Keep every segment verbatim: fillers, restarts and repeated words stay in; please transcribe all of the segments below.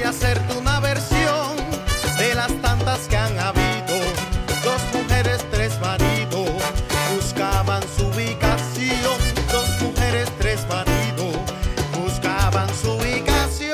hacerte una versión de las tantas que han habido. Dos mujeres, tres maridos, buscaban su ubicación. Dos mujeres, tres maridos, buscaban su ubicación.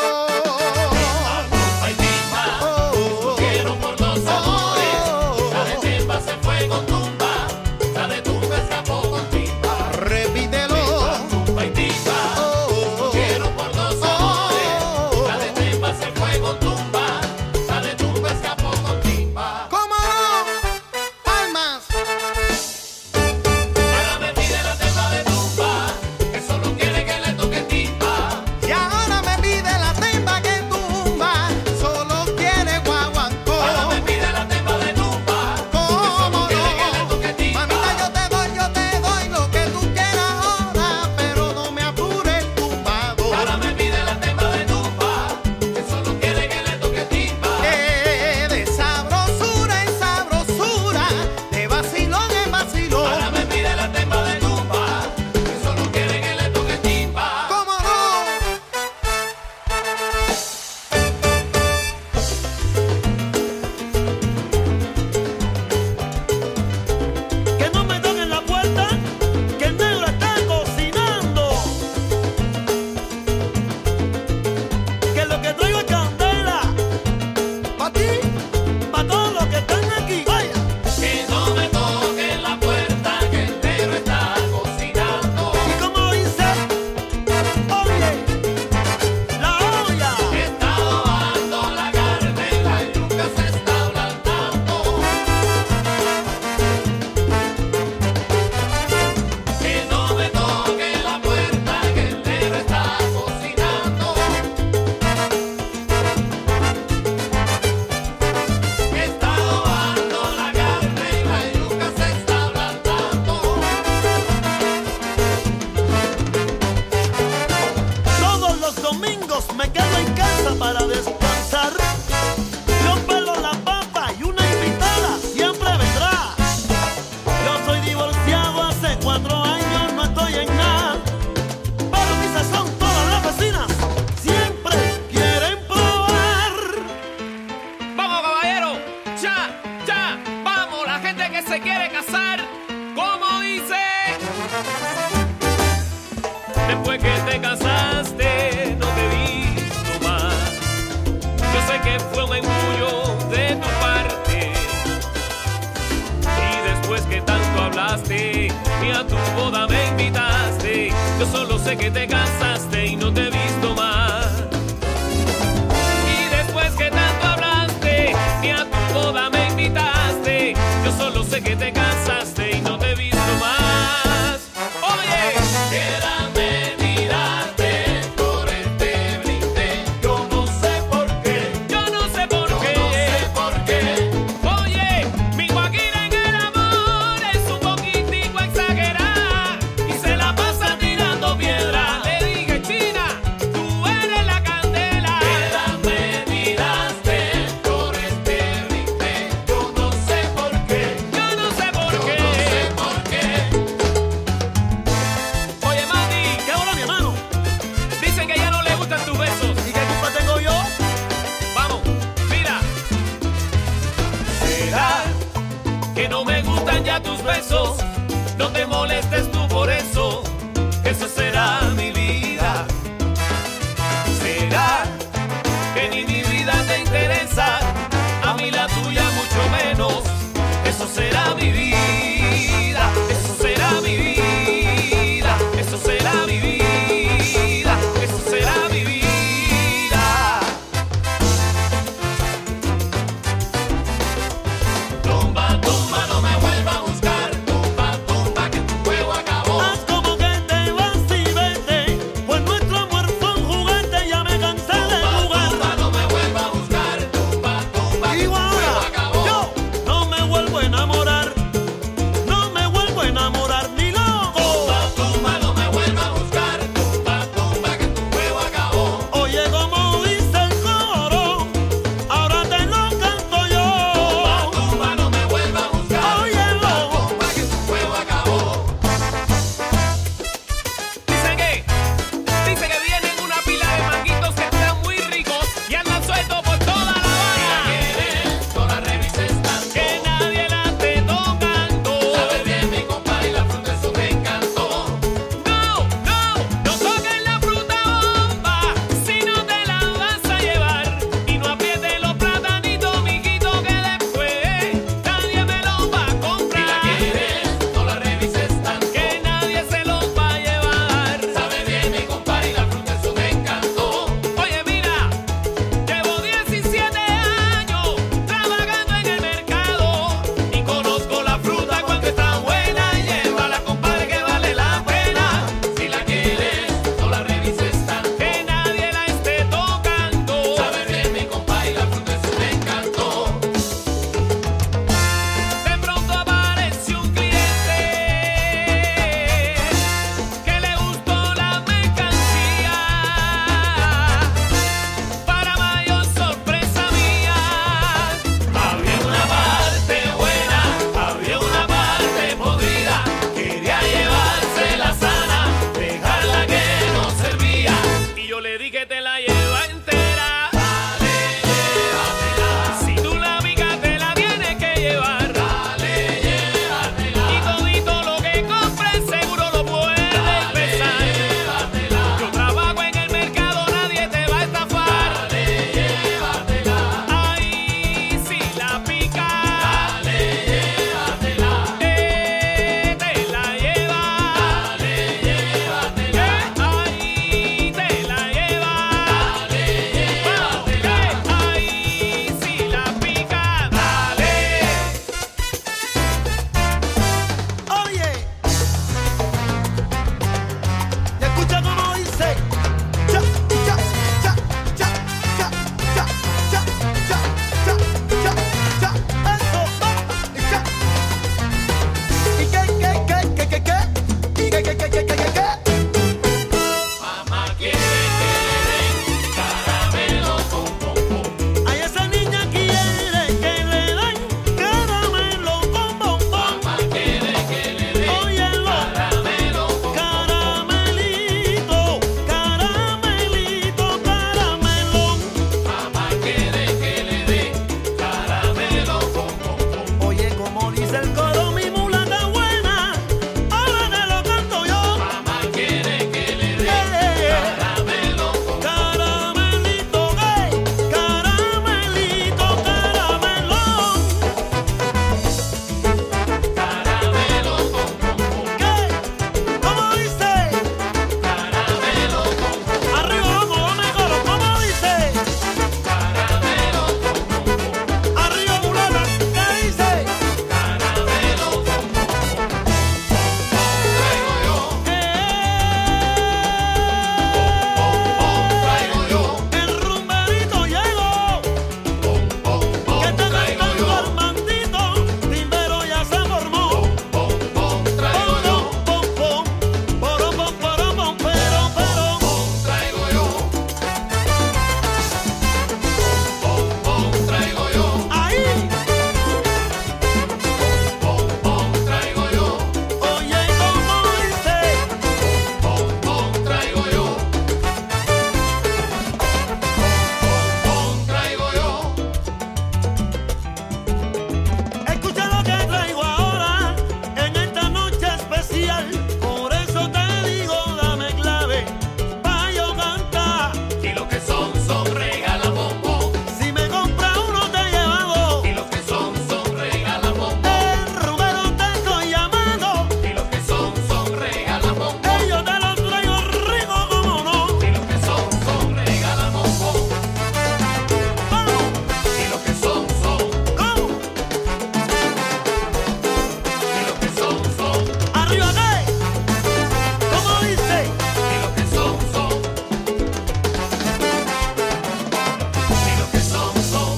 Después que te casaste no te he visto más. Yo sé que fue un engullo de tu parte. Y después que tanto hablaste y a tu boda me invitaste, yo solo sé que te casaste y no te he visto más. Y después que tanto hablaste y a tu boda me invitaste, yo solo sé que te casaste y no te he visto más. Oye, queda Piedra, le que te la lleva entera. Dale, llévatela. Si tú la pica te la tienes que llevar. Dale, llévatela. Y todito lo que compres seguro lo puedes pesar. Llévatela. Yo trabajo en el mercado, nadie te va a estafar. Dale, llévatela. Ay, si la pica, Dale, llévatela. eh, te la lleva. Dale, llévatela. Eh, ay, te la lleva. Dale, Vamos, llévatela. eh, ay, si la pica, dale. Oye, y escucha cómo dice. Cha, cha, cha, cha, cha, cha, cha, cha, cha, cha, cha. Eso, oh, y cha. ¿Y qué, qué, qué, qué, qué, qué? ¿Y qué, qué, qué, qué, qué, qué, qué? Mamá quiere que le den caramelo con bombón. Ay, esa niña quiere que le den caramelo con bombón. Mamá quiere que le den Óyelo. caramelo con Caramelito, caramelito, caramelón. Mamá quiere que le den caramelo con bombón. Oye, como dice el coro, mi mulata buena, ahora te lo canto yo. Mamá quiere que le den Eh, caramelo con Caramelito, eh, caramelito, caramelón. caramelo con bombón. ¿Qué? ¿Cómo dice? Caramelo con Arriba, vamos, dame coro. ¿Cómo dice? caramelo con bombón. Arriba, mulata. ¿Qué dice? Caramelo con bombón. Traigo yo, bombón traigo yo, El rumberito llegó. bombón Que está traigo cantando yo, Armandito, Timbero ya se formó. bombón traigo yo, Pom, pom, pom, porom, pom, porom, pom, pero, pero. bombón traigo yo, bombón traigo yo, Ahí, bombón traigo yo, oye, ¿cómo dice? bombón traigo yo, bombón traigo yo. Escucha lo que traigo ahora en esta noche especial. Por eso te digo, dame clave pa' yo cantar. Y los que son, son regala bombón. Si me compra uno te lleva dos. Y los que son, son regala bombón. El rumero te estoy llamando. Y los que son, son regala bombón. Ellos te los traigo rico como no. Y los que son, son regala bombón. Vamos, Y los que son, son. ¿cómo? Y los que son, son. Arriba, ¿qué? ¿Cómo dice? Y los que son, son. Y los que son, son.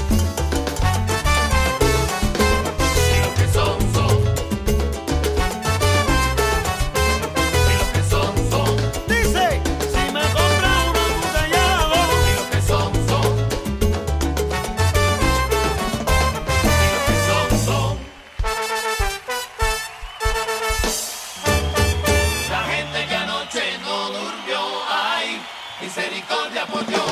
Y los que son, son. Y los que son, son. Dice, si me compra uno tú te llevas dos. Y los que son, son. Y los que son, son. La gente que anoche no durmió, ay, misericordia por Dios.